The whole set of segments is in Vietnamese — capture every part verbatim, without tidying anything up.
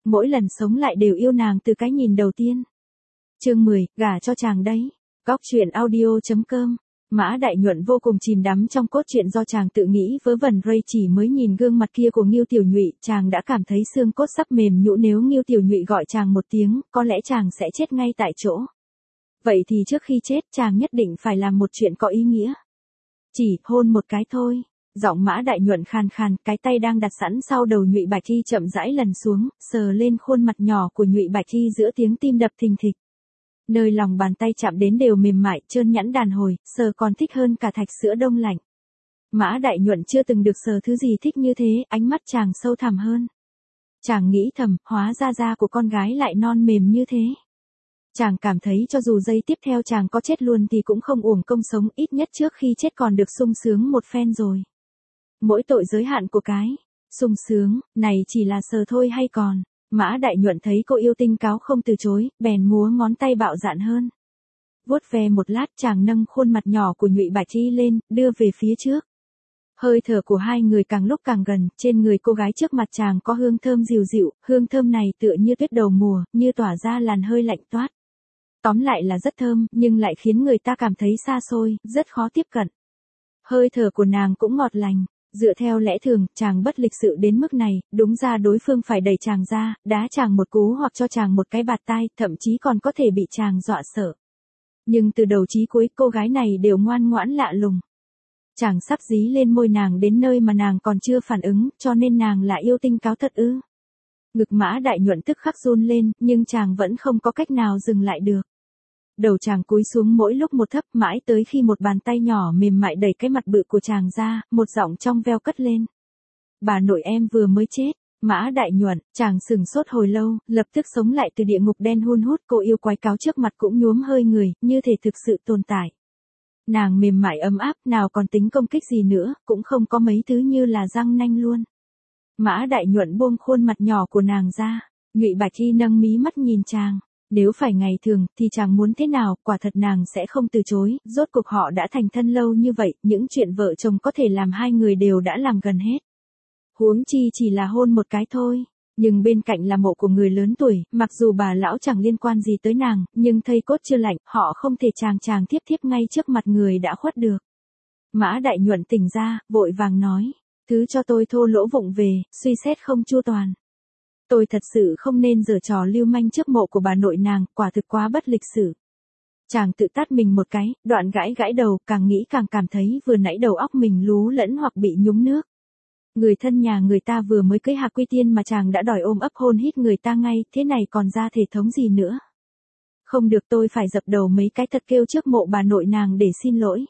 mỗi lần sống lại đều yêu nàng từ cái nhìn đầu tiên. Chương mười, gả cho chàng đấy. Góc truyện audio chấm com. Mã Đại Nhuận vô cùng chìm đắm trong cốt truyện do chàng tự nghĩ vớ vẩn Ray chỉ mới nhìn gương mặt kia của Ngưu Tiểu Nhụy, chàng đã cảm thấy xương cốt sắp mềm nhũn, nếu Ngưu Tiểu Nhụy gọi chàng một tiếng, có lẽ chàng sẽ chết ngay tại chỗ. Vậy thì trước khi chết, chàng nhất định phải làm một chuyện có ý nghĩa. Chỉ hôn một cái thôi. Giọng Mã Đại Nhuận khàn khàn, cái tay đang đặt sẵn sau đầu Nhụy Bạch Thi chậm rãi lần xuống, sờ lên khuôn mặt nhỏ của Nhụy Bạch Thi giữa tiếng tim đập thình thịch. Nơi lòng bàn tay chạm đến đều mềm mại, trơn nhẵn đàn hồi, sờ còn thích hơn cả thạch sữa đông lạnh. Mã Đại Nhuận chưa từng được sờ thứ gì thích như thế, ánh mắt chàng sâu thẳm hơn. Chàng nghĩ thầm, hóa ra da của con gái lại non mềm như thế. Chàng cảm thấy cho dù giây tiếp theo chàng có chết luôn thì cũng không uổng công sống, ít nhất trước khi chết còn được sung sướng một phen rồi. Mỗi tội giới hạn của cái sung sướng này chỉ là sờ thôi hay còn. Mã Đại Nhuận thấy cô yêu tinh cáo không từ chối, bèn múa ngón tay bạo dạn hơn. Vuốt ve một lát, chàng nâng khuôn mặt nhỏ của Nhụy Bạch Thi lên, đưa về phía trước. Hơi thở của hai người càng lúc càng gần, trên người cô gái trước mặt chàng có hương thơm dịu dịu, hương thơm này tựa như tuyết đầu mùa, như tỏa ra làn hơi lạnh toát. Tóm lại là rất thơm, nhưng lại khiến người ta cảm thấy xa xôi, rất khó tiếp cận. Hơi thở của nàng cũng ngọt lành. Dựa theo lẽ thường, chàng bất lịch sự đến mức này, đúng ra đối phương phải đẩy chàng ra, đá chàng một cú hoặc cho chàng một cái bạt tai, thậm chí còn có thể bị chàng dọa sợ. Nhưng từ đầu chí cuối, cô gái này đều ngoan ngoãn lạ lùng. Chàng sắp dí lên môi nàng đến nơi mà nàng còn chưa phản ứng, cho nên nàng là yêu tinh cáo thật ư. Ngực Mã Đại Nhuận tức khắc run lên, nhưng chàng vẫn không có cách nào dừng lại được. Đầu chàng cúi xuống mỗi lúc một thấp, mãi tới khi một bàn tay nhỏ mềm mại đẩy cái mặt bự của chàng ra, một giọng trong veo cất lên. Bà nội em vừa mới chết. Mã Đại Nhuận, chàng sừng sốt hồi lâu, lập tức sống lại từ địa ngục đen hun hút, cô yêu quái cáo trước mặt cũng nhuốm hơi người, như thể thực sự tồn tại. Nàng mềm mại ấm áp, nào còn tính công kích gì nữa, cũng không có mấy thứ như là răng nanh luôn. Mã Đại Nhuận buông khuôn mặt nhỏ của nàng ra, Nhụy Bạch Thi nâng mí mắt nhìn chàng. Nếu phải ngày thường, thì chàng muốn thế nào, quả thật nàng sẽ không từ chối, rốt cuộc họ đã thành thân lâu như vậy, những chuyện vợ chồng có thể làm hai người đều đã làm gần hết. Huống chi chỉ là hôn một cái thôi, nhưng bên cạnh là mộ của người lớn tuổi, mặc dù bà lão chẳng liên quan gì tới nàng, nhưng thây cốt chưa lạnh, họ không thể chàng chàng thiếp thiếp ngay trước mặt người đã khuất được. Mã Đại Nhuận tỉnh ra, vội vàng nói, thứ cho tôi thô lỗ vụng về, suy xét không chu toàn. Tôi thật sự không nên giở trò lưu manh trước mộ của bà nội nàng, quả thực quá bất lịch sự. Chàng tự tát mình một cái, đoạn gãi gãi đầu, càng nghĩ càng cảm thấy vừa nãy đầu óc mình lú lẫn hoặc bị nhúng nước. Người thân nhà người ta vừa mới cưới Hạc Quy Tiên mà chàng đã đòi ôm ấp hôn hít người ta ngay, thế này còn ra thể thống gì nữa. Không được, tôi phải dập đầu mấy cái thật kêu trước mộ bà nội nàng để xin lỗi.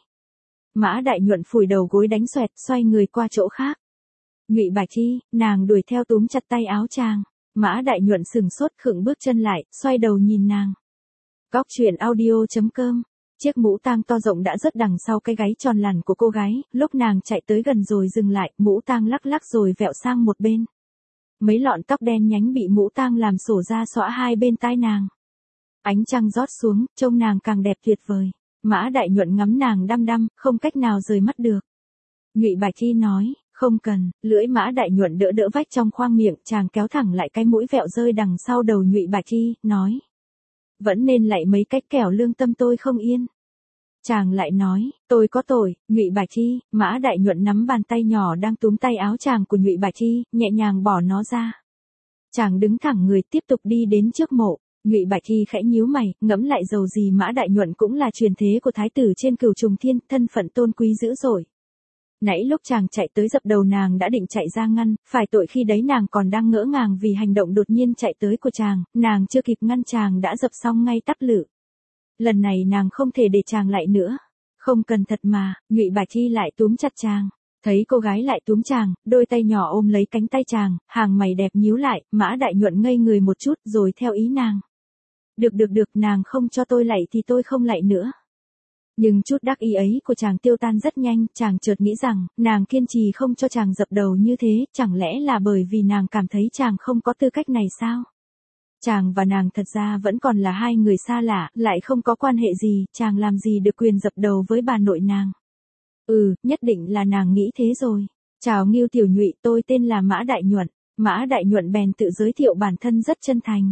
Mã Đại Nhuận phủi đầu gối đánh xoẹt, xoay người qua chỗ khác. Nhụy Bạch Thi, nàng đuổi theo túm chặt tay áo chàng. Mã Đại Nhuận sừng sốt khựng bước chân lại, xoay đầu nhìn nàng. Góc truyện audio chấm com. Chiếc mũ tang to rộng đã rớt đằng sau cái gáy tròn lằn của cô gái, lúc nàng chạy tới gần rồi dừng lại, mũ tang lắc lắc rồi vẹo sang một bên. Mấy lọn tóc đen nhánh bị mũ tang làm xổ ra xõa hai bên tai nàng. Ánh trăng rót xuống, trông nàng càng đẹp tuyệt vời. Mã Đại Nhuận ngắm nàng đăm đăm, không cách nào rời mắt được. Nhụy Bạch Thi nói, không cần, lưỡi Mã Đại Nhuận đỡ đỡ vách trong khoang miệng, chàng kéo thẳng lại cái mũi vẹo rơi đằng sau đầu Nhụy Bạch Thi, nói. Vẫn nên lạy mấy cách kẻo lương tâm tôi không yên. Chàng lại nói, tôi có tội. Nhụy Bạch Thi. Mã Đại Nhuận nắm bàn tay nhỏ đang túm tay áo chàng của Nhụy Bạch Thi, nhẹ nhàng bỏ nó ra. Chàng đứng thẳng người tiếp tục đi đến trước mộ. Nhụy Bạch Thi khẽ nhíu mày, ngẫm lại dầu gì Mã Đại Nhuận cũng là truyền thế của thái tử trên Cửu Trùng Thiên, thân phận tôn quý dữ dội. Nãy lúc chàng chạy tới dập đầu nàng đã định chạy ra ngăn, phải tội khi đấy nàng còn đang ngỡ ngàng vì hành động đột nhiên chạy tới của chàng, nàng chưa kịp ngăn chàng đã dập xong ngay tắc lự. Lần này nàng không thể để chàng lại nữa. Không cần thật mà. Nhụy Bạch Thi lại túm chặt chàng. Thấy cô gái lại túm chàng, đôi tay nhỏ ôm lấy cánh tay chàng, hàng mày đẹp nhíu lại, Mã Đại Nhuận ngây người một chút rồi theo ý nàng. Được được được, nàng không cho tôi lạy thì tôi không lạy nữa. Nhưng chút đắc ý ấy của chàng tiêu tan rất nhanh, chàng chợt nghĩ rằng, nàng kiên trì không cho chàng dập đầu như thế, chẳng lẽ là bởi vì nàng cảm thấy chàng không có tư cách này sao? Chàng và nàng thật ra vẫn còn là hai người xa lạ, lại không có quan hệ gì, chàng làm gì được quyền dập đầu với bà nội nàng. Ừ, nhất định là nàng nghĩ thế rồi. Chào Ngưu Tiểu Nhụy, tôi tên là Mã Đại Nhuận. Mã Đại Nhuận bèn tự giới thiệu bản thân rất chân thành.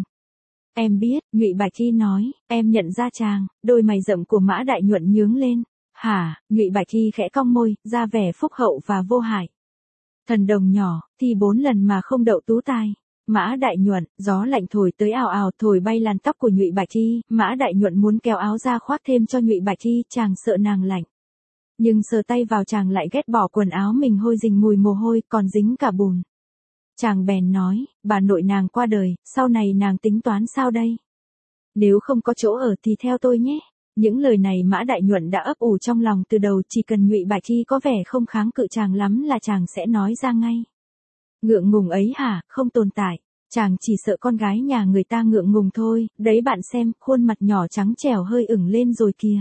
Em biết, Nhụy Bạch Hy nói, em nhận ra chàng, đôi mày rậm của Mã Đại Nhuận nhướng lên. Hả, Nhụy Bạch Hy khẽ cong môi, ra vẻ phúc hậu và vô hại. Thần đồng nhỏ, thì bốn lần mà không đậu tú tài. Mã Đại Nhuận, gió lạnh thổi tới ào ào thổi bay làn tóc của Nhụy Bạch Hy, Mã Đại Nhuận muốn kéo áo ra khoác thêm cho Nhụy Bạch Hy, chàng sợ nàng lạnh. Nhưng sờ tay vào chàng lại ghét bỏ quần áo mình hôi rình mùi mồ hôi, còn dính cả bùn. Chàng bèn nói, bà nội nàng qua đời, sau này nàng tính toán sao đây? Nếu không có chỗ ở thì theo tôi nhé. Những lời này Mã Đại Nhuận đã ấp ủ trong lòng từ đầu, chỉ cần Nhụy Bạch Hy có vẻ không kháng cự chàng lắm là chàng sẽ nói ra ngay. Ngượng ngùng ấy hả, không tồn tại. Chàng chỉ sợ con gái nhà người ta ngượng ngùng thôi, đấy bạn xem, khuôn mặt nhỏ trắng trẻo hơi ửng lên rồi kìa.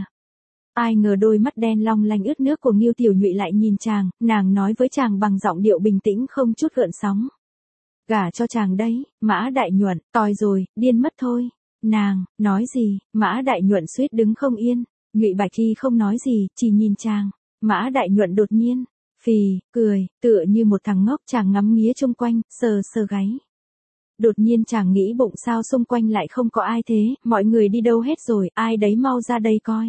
Ai ngờ đôi mắt đen long lanh ướt nước của Ngưu Tiểu Nhụy lại nhìn chàng, nàng nói với chàng bằng giọng điệu bình tĩnh không chút gợn sóng. Gả cho chàng đấy, Mã Đại Nhuận, tòi rồi, điên mất thôi. Nàng, nói gì, Mã Đại Nhuận suýt đứng không yên, Nhụy Bạch Hy không nói gì, chỉ nhìn chàng. Mã Đại Nhuận đột nhiên, phì, cười, tựa như một thằng ngốc, chàng ngắm nghía chung quanh, sờ sờ gáy. Đột nhiên chàng nghĩ bụng sao xung quanh lại không có ai thế, mọi người đi đâu hết rồi, ai đấy mau ra đây coi.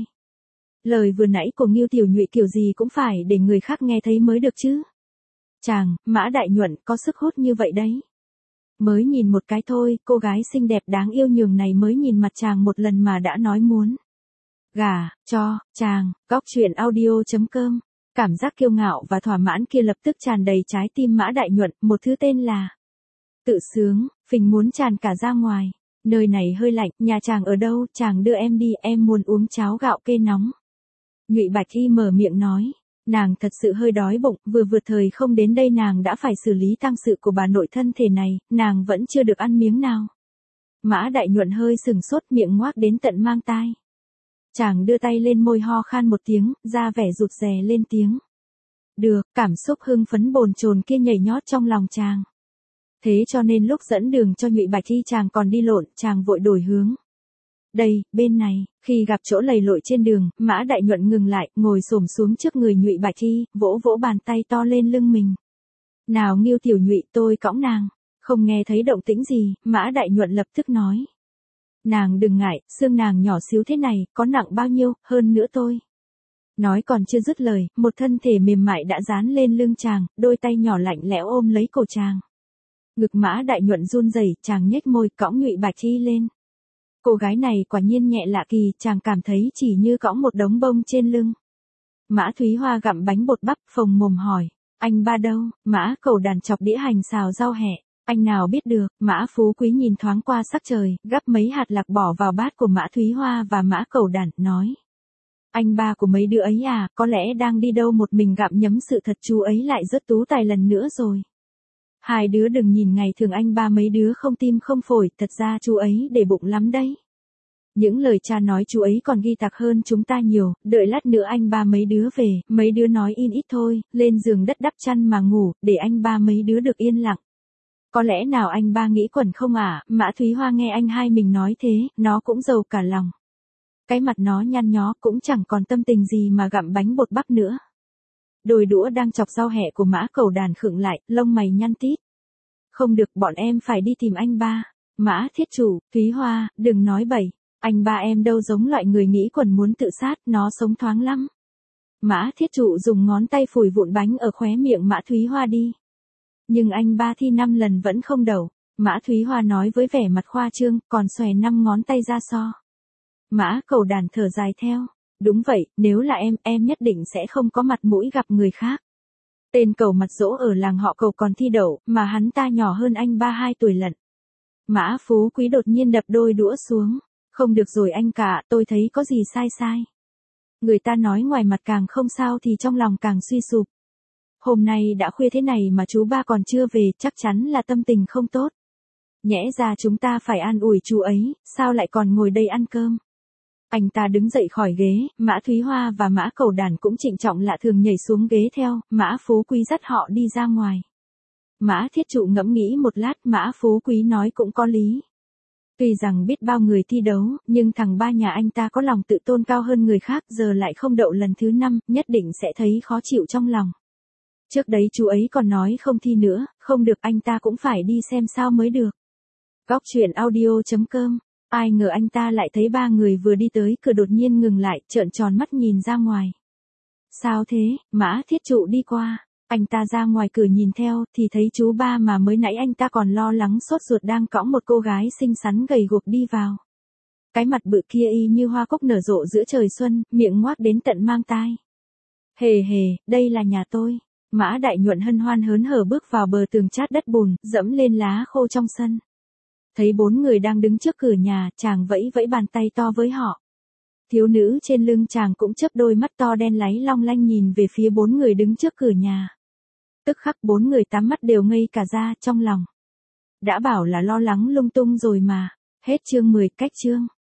Lời vừa nãy của Ngưu Tiểu Nhụy kiểu gì cũng phải để người khác nghe thấy mới được chứ. Chàng, Mã Đại Nhuận, có sức hút như vậy đấy. Mới nhìn một cái thôi, cô gái xinh đẹp đáng yêu nhường này mới nhìn mặt chàng một lần mà đã nói muốn gả cho chàng. Góc truyện audio chấm com. Cảm giác kiêu ngạo và thỏa mãn kia lập tức tràn đầy trái tim Mã Đại Nhuận, một thứ tên là tự sướng, phình muốn tràn cả ra ngoài. Nơi này hơi lạnh, nhà chàng ở đâu, chàng đưa em đi, em muốn uống cháo gạo kê nóng. Nhụy Bạch Hy mở miệng nói. Nàng thật sự hơi đói bụng, vừa vượt thời không đến đây nàng đã phải xử lý tang sự của bà nội thân thể này, nàng vẫn chưa được ăn miếng nào. Mã Đại Nhuận hơi sừng sốt, miệng ngoác đến tận mang tai. Chàng đưa tay lên môi ho khan một tiếng, ra vẻ rụt rè lên tiếng. Được, cảm xúc hưng phấn bồn chồn kia nhảy nhót trong lòng chàng. Thế cho nên lúc dẫn đường cho Nhụy Bạch Hy chàng còn đi lộn, chàng vội đổi hướng. Đây, bên này, khi gặp chỗ lầy lội trên đường, Mã Đại Nhuận ngừng lại, ngồi xổm xuống trước người Nhụy Bạch Hy, vỗ vỗ bàn tay to lên lưng mình. Nào Ngưu Tiểu Nhụy, tôi cõng nàng. Không nghe thấy động tĩnh gì, Mã Đại Nhuận lập tức nói. Nàng đừng ngại, xương nàng nhỏ xíu thế này, có nặng bao nhiêu, hơn nữa tôi. Nói còn chưa dứt lời, một thân thể mềm mại đã dán lên lưng chàng, đôi tay nhỏ lạnh lẽo ôm lấy cổ chàng. Ngực Mã Đại Nhuận run rẩy, chàng nhếch môi cõng Nhụy Bạch Hy lên. Cô gái này quả nhiên nhẹ lạ kỳ, chàng cảm thấy chỉ như cõng một đống bông trên lưng. Mã Thúy Hoa gặm bánh bột bắp, phồng mồm hỏi, anh ba đâu? Mã Cẩu Đàn chọc đĩa hành xào rau hẹ, anh nào biết được? Mã Phú Quý nhìn thoáng qua sắc trời, gắp mấy hạt lạc bỏ vào bát của Mã Thúy Hoa và Mã Cẩu Đàn, nói. Anh ba của mấy đứa ấy à, có lẽ đang đi đâu một mình gặm nhấm sự thật chú ấy lại rớt tú tài lần nữa rồi. Hai đứa đừng nhìn ngày thường anh ba mấy đứa không tim không phổi, thật ra chú ấy để bụng lắm đấy. Những lời cha nói chú ấy còn ghi tạc hơn chúng ta nhiều, đợi lát nữa anh ba mấy đứa về, mấy đứa nói in ít thôi, lên giường đất đắp chăn mà ngủ, để anh ba mấy đứa được yên lặng. Có lẽ nào anh ba nghĩ quẩn không à? Mã Thúy Hoa nghe anh hai mình nói thế, nó cũng giàu cả lòng. Cái mặt nó nhăn nhó cũng chẳng còn tâm tình gì mà gặm bánh bột bắp nữa. Đôi đũa đang chọc rau hẹ của Mã Cẩu Đàn khựng lại, lông mày nhăn tít. Không được, bọn em phải đi tìm anh ba. Mã Thiết Chủ, Thúy Hoa, đừng nói bậy. Anh ba em đâu giống loại người nghĩ quẩn muốn tự sát, nó sống thoáng lắm. Mã Thiết Chủ dùng ngón tay phủi vụn bánh ở khóe miệng Mã Thúy Hoa đi. Nhưng anh ba thi năm lần vẫn không đậu. Mã Thúy Hoa nói với vẻ mặt khoa trương, còn xòe năm ngón tay ra so. Mã Cẩu Đàn thở dài theo. Đúng vậy, nếu là em, em nhất định sẽ không có mặt mũi gặp người khác. Tên Cẩu mặt dỗ ở làng họ Cẩu còn thi đậu, mà hắn ta nhỏ hơn anh ba hai tuổi lận. Mã Phú Quý đột nhiên đập đôi đũa xuống. Không được rồi anh cả, tôi thấy có gì sai sai. Người ta nói ngoài mặt càng không sao thì trong lòng càng suy sụp. Hôm nay đã khuya thế này mà chú ba còn chưa về, chắc chắn là tâm tình không tốt. Nhẽ ra chúng ta phải an ủi chú ấy, sao lại còn ngồi đây ăn cơm. Anh ta đứng dậy khỏi ghế, Mã Thúy Hoa và Mã Cẩu Đàn cũng trịnh trọng lạ thường nhảy xuống ghế theo, Mã Phú Quý dắt họ đi ra ngoài. Mã Thiết Trụ ngẫm nghĩ một lát, Mã Phú Quý nói cũng có lý. Tuy rằng biết bao người thi đấu, nhưng thằng ba nhà anh ta có lòng tự tôn cao hơn người khác, giờ lại không đậu lần thứ năm, nhất định sẽ thấy khó chịu trong lòng. Trước đấy chú ấy còn nói không thi nữa, không được anh ta cũng phải đi xem sao mới được. Góc chuyện audio chấm com. Ai ngờ anh ta lại thấy ba người vừa đi tới cửa đột nhiên ngừng lại, trợn tròn mắt nhìn ra ngoài. Sao thế? Mã Thiết Trụ đi qua. Anh ta ra ngoài cửa nhìn theo, thì thấy chú ba mà mới nãy anh ta còn lo lắng sốt ruột đang cõng một cô gái xinh xắn gầy guộc đi vào. Cái mặt bự kia y như hoa cúc nở rộ giữa trời xuân, miệng ngoác đến tận mang tai. Hề hề, đây là nhà tôi. Mã Đại Nhuận hân hoan hớn hở bước vào bờ tường chát đất bùn, dẫm lên lá khô trong sân. Thấy bốn người đang đứng trước cửa nhà, chàng vẫy vẫy bàn tay to với họ. Thiếu nữ trên lưng chàng cũng chớp đôi mắt to đen láy long lanh nhìn về phía bốn người đứng trước cửa nhà. Tức khắc bốn người tám mắt đều ngây cả ra trong lòng. Đã bảo là lo lắng lung tung rồi mà. Hết chương mười, cách chương.